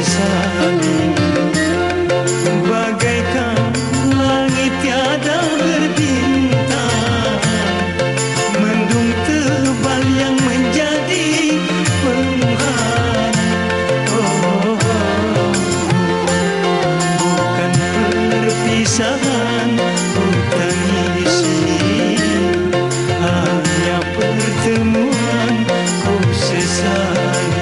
sesali, bagaikan langit tiada berbintang, mendung tebal yang menjadi penghalang. Oh, bukan perpisahan ku tangisi, hanya pertemuan ku sesali.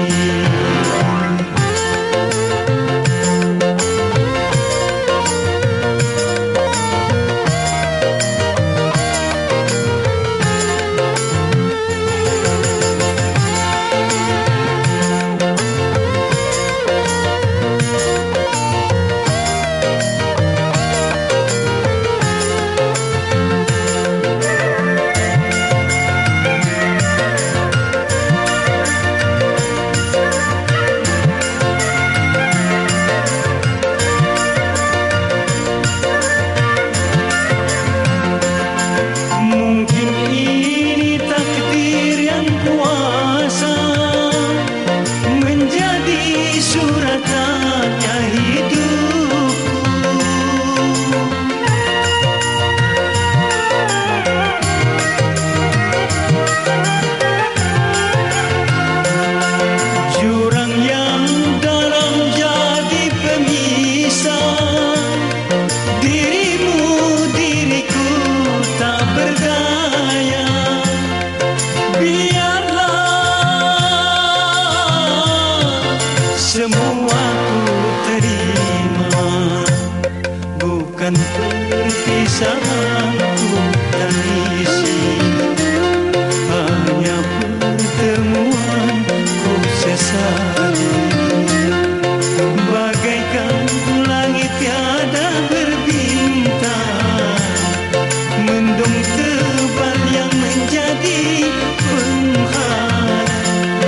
Suratannya hidupku, jurang yang dalam jadi pemisah, dirimu diriku tak berdaya. Semua ku terima, bukan perpisahan ku tangisi, hanya pertemuan ku sesali. Bagaikan langit tiada berbintang, mendung tebal yang menjadi penghalang.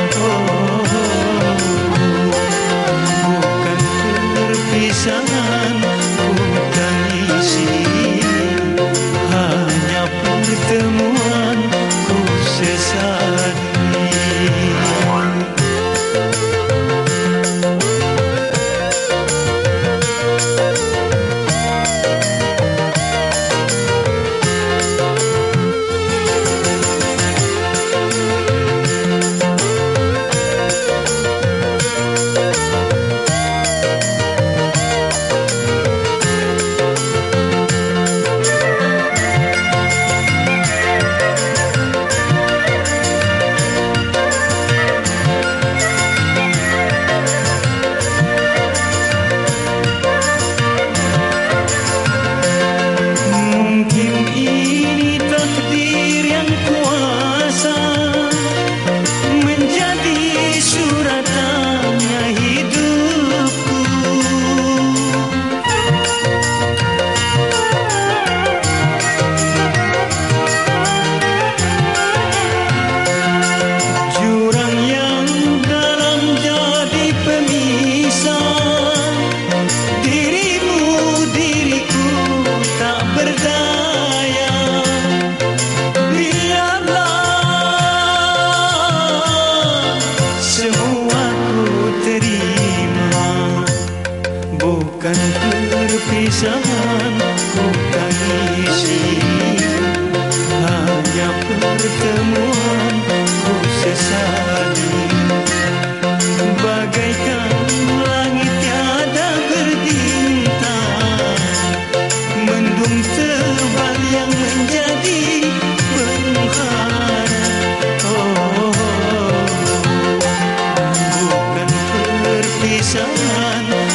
Perpisahan ku tangisi, hanya pertemuan ku sesali. Bukan perpisahan ku tangisi, hanya pertemuan ku sesali. Bagaikan langit tiada berbintang, mendung tebal yang menjadi penghalang. Oh, bukan perpisahan